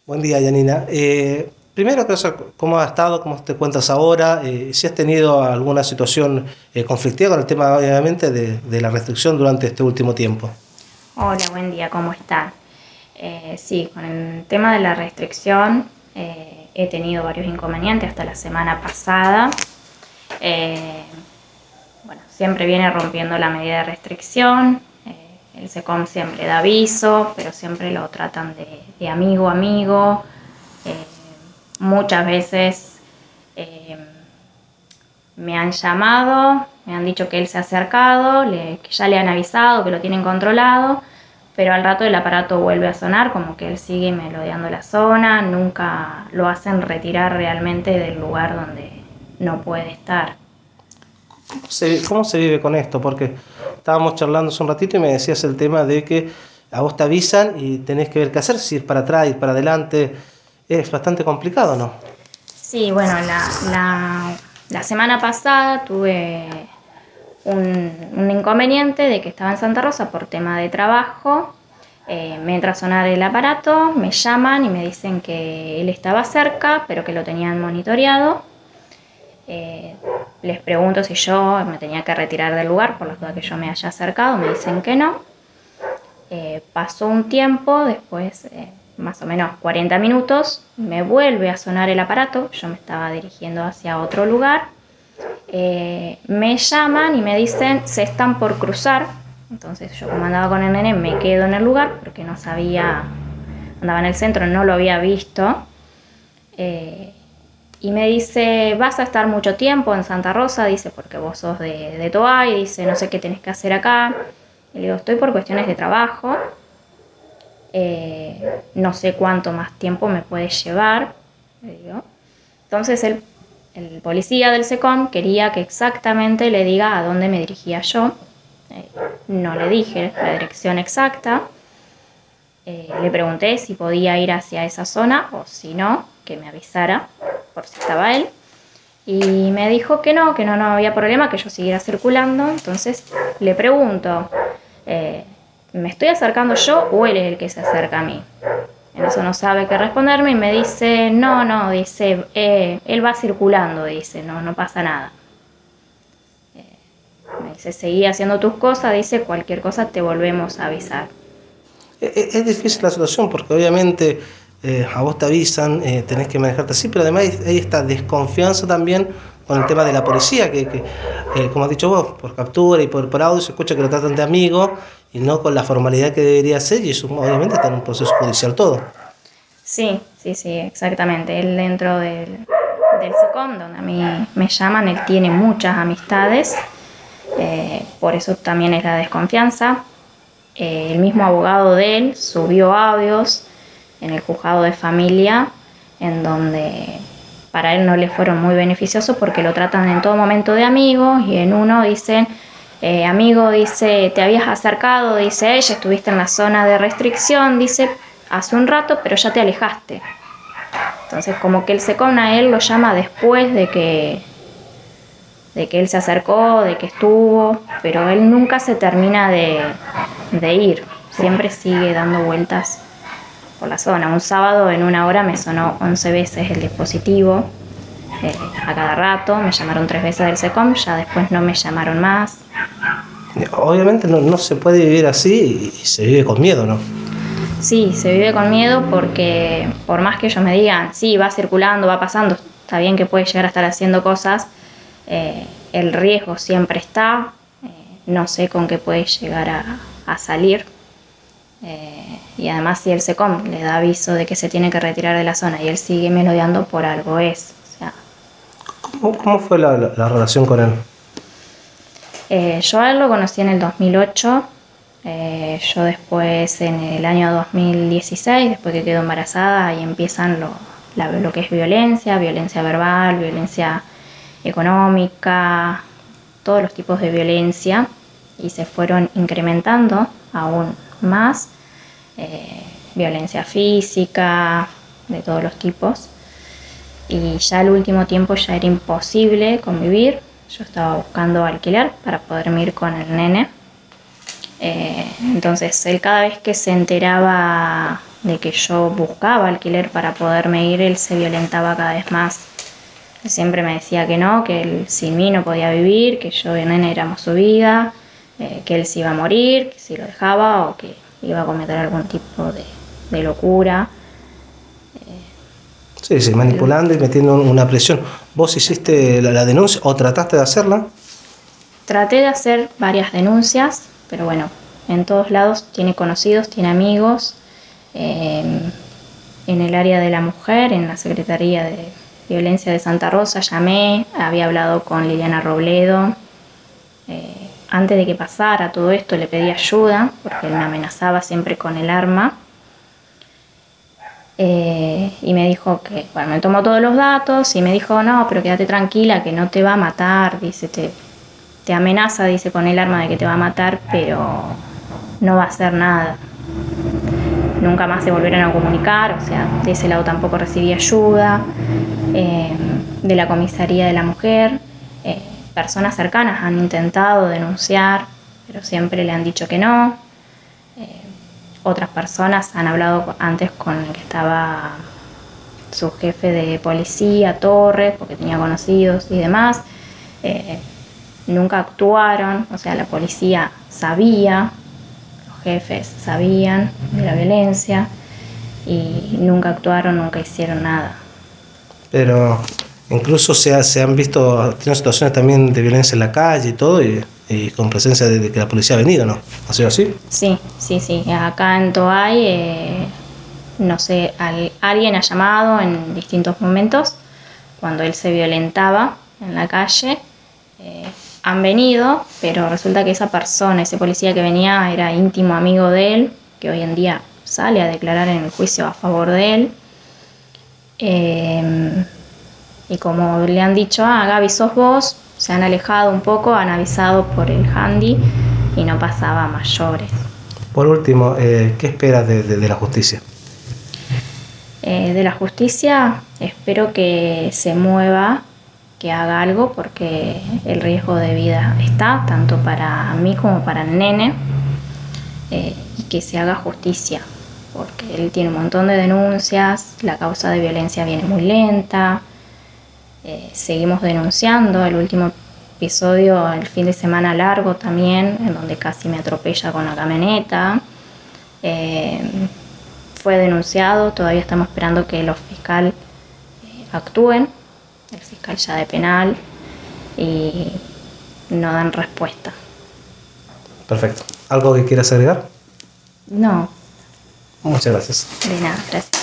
Buen día, Yanina. Primero, quiero saber cómo has estado, cómo te encuentras ahora, si has tenido alguna situación conflictiva con el tema, obviamente, de la restricción durante este último tiempo. Hola, buen día, ¿cómo están? Sí, con el tema de la restricción he tenido varios inconvenientes hasta la semana pasada. Eh, bueno, siempre viene rompiendo la medida de restricción. El SECOM siempre da aviso, pero siempre lo tratan de amigo a amigo. Eh, Muchas veces eh, me han llamado, me han dicho que él se ha acercado, que ya le han avisado, que lo tienen controlado, pero al rato el aparato vuelve a sonar, como que él sigue melodeando la zona, nunca lo hacen retirar realmente del lugar donde no puede estar. ¿Cómo se vive con esto? Porque estábamos charlando hace un ratito y me decías el tema de que a vos te avisan y tenés que ver qué hacer, si ir para atrás, ir para adelante. Es bastante complicado, ¿no? Sí, bueno, la semana pasada tuve un inconveniente de que estaba en Santa Rosa por tema de trabajo. Me entra a sonar el aparato, me llaman y me dicen que él estaba cerca, pero que lo tenían monitoreado. Les pregunto si yo me tenía que retirar del lugar por las dudas que yo me haya acercado, me dicen que no. Pasó un tiempo, después más o menos 40 minutos, me vuelve a sonar el aparato, yo me estaba dirigiendo hacia otro lugar. Me llaman y me dicen se están por cruzar. Entonces yo, como andaba con el nene, me quedo en el lugar porque no sabía, andaba en el centro, no lo había visto. Y me dice, vas a estar mucho tiempo en Santa Rosa, dice, porque vos sos de Toay, dice, no sé qué tenés que hacer acá. Y le digo, estoy por cuestiones de trabajo, no sé cuánto más tiempo me puede llevar, le digo. Entonces el policía del SECOM quería que exactamente le diga a dónde me dirigía yo. No le dije la dirección exacta. Le pregunté si podía ir hacia esa zona o si no, que me avisara por si estaba él. Y me dijo que no, no había problema, que yo siguiera circulando. Entonces le pregunto, eh, ¿me estoy acercando yo o él es el que se acerca a mí? En eso no sabe qué responderme y me dice, no, no, dice, él va circulando, dice, no, no pasa nada. Me dice, seguí haciendo tus cosas, dice, cualquier cosa te volvemos a avisar. Es difícil la situación porque obviamente a vos te avisan, tenés que manejarte así, pero además hay esta desconfianza también con el tema de la policía, que como has dicho vos, por captura y por audio se escucha que lo tratan de amigo y no con la formalidad que debería ser, y eso obviamente está en un proceso judicial todo. Sí, sí, sí, exactamente. Él dentro del SECOM, donde a mí me llaman, él tiene muchas amistades, por eso también es la desconfianza. El mismo abogado de él subió audios en el juzgado de familia, en donde para él no le fueron muy beneficiosos porque lo tratan en todo momento de amigos y en uno dicen, amigo, dice, te habías acercado, dice ella, estuviste en la zona de restricción, dice, hace un rato, pero ya te alejaste. Entonces como que el SECOM a él lo llama después de que él se acercó, de que estuvo, pero él nunca se termina de ir, siempre sigue dando vueltas por la zona. Un sábado en una hora me sonó 11 veces el dispositivo, a cada rato, me llamaron 3 veces del SECOM, ya después no me llamaron más. Obviamente no se puede vivir así y se vive con miedo, ¿no? Sí, se vive con miedo porque por más que ellos me digan, sí, va circulando, va pasando, está bien que puede llegar a estar haciendo cosas, el riesgo siempre está, no sé con qué puede llegar a salir. Y además si el SECOM le da aviso de que se tiene que retirar de la zona y él sigue melodeando, por algo es. O sea, ¿Cómo fue la relación con él? yo a él lo conocí en el 2008, yo después en el año 2016, después que quedo embarazada, ahí empiezan lo que es violencia, violencia verbal, violencia económica, todos los tipos de violencia, y se fueron incrementando aún más, eh, violencia física, de todos los tipos. Y ya al último tiempo ya era imposible convivir. Yo estaba buscando alquiler para poderme ir con el nene. Entonces él, cada vez que se enteraba de que yo buscaba alquiler para poderme ir, él se violentaba cada vez más. Él siempre me decía que no, que él sin mí no podía vivir, que yo y el nene éramos su vida, que él se iba a morir, que si lo dejaba o que iba a cometer algún tipo de locura. Sí, sí, manipulando y metiendo una presión. ¿Vos hiciste la denuncia o trataste de hacerla? Traté de hacer varias denuncias, pero bueno, en todos lados tiene conocidos, tiene amigos. En el área de la mujer, en la Secretaría de Violencia de Santa Rosa, llamé, había hablado con Liliana Robledo. Antes de que pasara todo esto le pedí ayuda, porque él me amenazaba siempre con el arma. Y me dijo que, bueno, me tomó todos los datos y me dijo, no, pero quédate tranquila, que no te va a matar, dice, te amenaza, dice, con el arma de que te va a matar, pero no va a hacer nada. Nunca más se volvieron a comunicar, o sea, de ese lado tampoco recibí ayuda. De la comisaría de la mujer, personas cercanas han intentado denunciar, pero siempre le han dicho que no. Otras personas han hablado antes con el que estaba su jefe de policía, Torres, porque tenía conocidos y demás. Nunca actuaron, o sea, la policía sabía, los jefes sabían de la violencia y nunca actuaron, nunca hicieron nada. Pero incluso se han visto, tienen situaciones también de violencia en la calle y todo, y con presencia de que la policía ha venido, ¿no? ¿Ha sido así? Sí, sí, sí. Acá en Toay, no sé, alguien ha llamado en distintos momentos cuando él se violentaba en la calle. Han venido, pero resulta que esa persona, ese policía que venía, era íntimo amigo de él, que hoy en día sale a declarar en el juicio a favor de él. Y como le han dicho, Gaby, sos vos, se han alejado un poco, han avisado por el handy y no pasaba a mayores. Por último, ¿qué esperas de la justicia? De la justicia espero que se mueva, que haga algo, porque el riesgo de vida está, tanto para mí como para el nene, y que se haga justicia, porque él tiene un montón de denuncias, la causa de violencia viene muy lenta. Seguimos denunciando el último episodio, el fin de semana largo también, en donde casi me atropella con la camioneta. Fue denunciado, todavía estamos esperando que los fiscales actúen, el fiscal ya de penal, y no dan respuesta. Perfecto. ¿Algo que quieras agregar? No, Muchas gracias. de nada, gracias.